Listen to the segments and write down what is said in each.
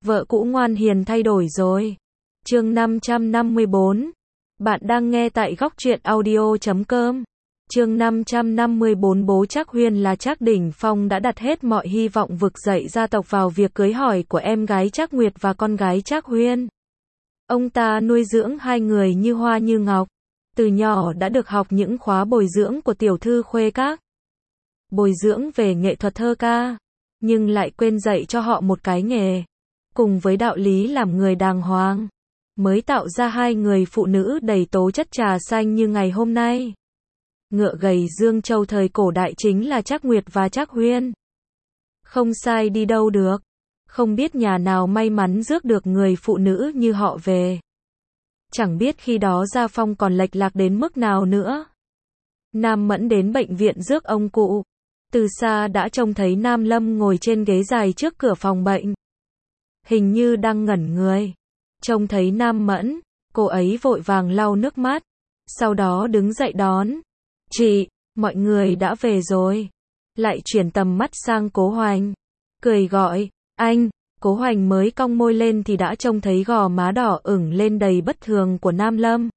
Vợ cũ ngoan hiền thay đổi rồi. Chương 554. Bạn đang nghe tại góc truyện audio.com. Chương 554. Bố Trác Huyên là Trác Đỉnh Phong đã đặt hết mọi hy vọng vực dậy gia tộc vào việc cưới hỏi của em gái Trác Nguyệt và con gái Trác Huyên. Ông ta nuôi dưỡng hai người như hoa như ngọc. Từ nhỏ đã được học những khóa bồi dưỡng của tiểu thư Khuê Các. Bồi dưỡng về nghệ thuật thơ ca, nhưng lại quên dạy cho họ một cái nghề, cùng với đạo lý làm người đàng hoàng, mới tạo ra hai người phụ nữ đầy tố chất trà xanh như ngày hôm nay. Ngựa gầy Dương Châu thời cổ đại chính là Trác Nguyệt và Trác Huyên. Không sai đi đâu được. Không biết nhà nào may mắn rước được người phụ nữ như họ về. Chẳng biết khi đó gia phong còn lệch lạc đến mức nào nữa. Nam Mẫn đến bệnh viện rước ông cụ. Từ xa đã trông thấy Nam Lâm ngồi trên ghế dài trước cửa phòng bệnh. Hình như đang ngẩn người. Trông thấy Nam Mẫn, cô ấy vội vàng lau nước mắt. Sau đó đứng dậy đón. Chị, mọi người đã về rồi. Lại chuyển tầm mắt sang Cố Hoành. Cười gọi, anh. Cố Hoành mới cong môi lên thì đã trông thấy gò má đỏ ửng lên đầy bất thường của Nam Lâm.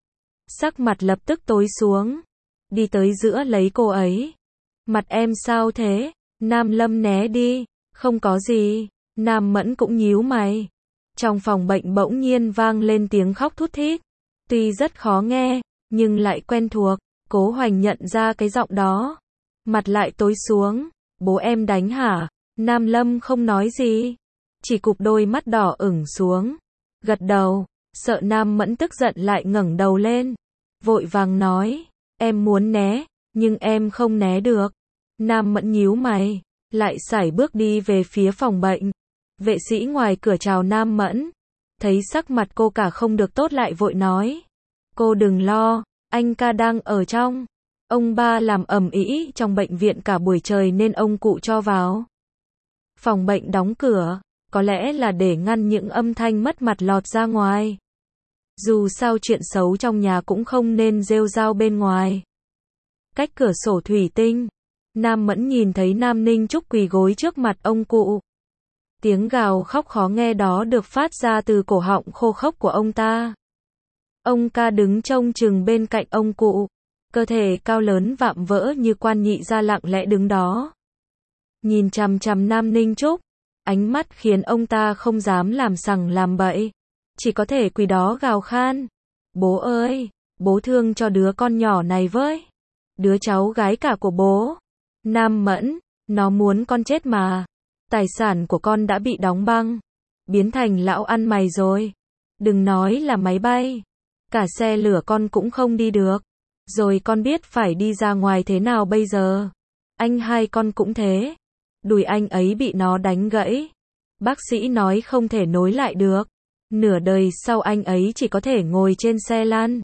Sắc mặt lập tức tối xuống. Đi tới giữa lấy cô ấy. Mặt em sao thế? Nam Lâm né đi. Không có gì. Nam Mẫn cũng nhíu mày. Trong phòng bệnh bỗng nhiên vang lên tiếng khóc thút thít. Tuy rất khó nghe, nhưng lại quen thuộc. Cố Hoành nhận ra cái giọng đó. Mặt lại tối xuống. Bố em đánh hả? Nam Lâm không nói gì. Chỉ cụp đôi mắt đỏ ửng xuống. Gật đầu. Sợ Nam Mẫn tức giận lại ngẩng đầu lên. Vội vàng nói. Em muốn né, nhưng em không né được. Nam Mẫn nhíu mày. Lại sải bước đi về phía phòng bệnh. Vệ sĩ ngoài cửa chào Nam Mẫn. Thấy sắc mặt cô cả không được tốt lại vội nói. Cô đừng lo, anh ca đang ở trong. Ông ba làm ầm ĩ trong bệnh viện cả buổi trời nên ông cụ cho vào. Phòng bệnh đóng cửa, có lẽ là để ngăn những âm thanh mất mặt lọt ra ngoài. Dù sao chuyện xấu trong nhà cũng không nên rêu rao bên ngoài. Cách cửa sổ thủy tinh, Nam Mẫn nhìn thấy Nam Ninh Trúc quỳ gối trước mặt ông cụ. Tiếng gào khóc khó nghe đó được phát ra từ cổ họng khô khốc của ông ta. Ông ca đứng trông chừng bên cạnh ông cụ. Cơ thể cao lớn vạm vỡ như quan nhị gia lặng lẽ đứng đó. Nhìn chằm chằm Nam Ninh Trúc. Ánh mắt khiến ông ta không dám làm sằng làm bậy. Chỉ có thể quỳ đó gào khan. Bố ơi, bố thương cho đứa con nhỏ này với. Đứa cháu gái cả của bố. Nam Mẫn, nó muốn con chết mà. Tài sản của con đã bị đóng băng. Biến thành lão ăn mày rồi. Đừng nói là máy bay. Cả xe lửa con cũng không đi được. Rồi con biết phải đi ra ngoài thế nào bây giờ. Anh hai con cũng thế. Đùi anh ấy bị nó đánh gãy. Bác sĩ nói không thể nối lại được. Nửa đời sau anh ấy chỉ có thể ngồi trên xe lăn.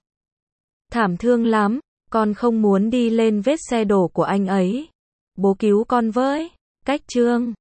Thảm thương lắm. Con không muốn đi lên vết xe đổ của anh ấy. Bố cứu con với. Cách chương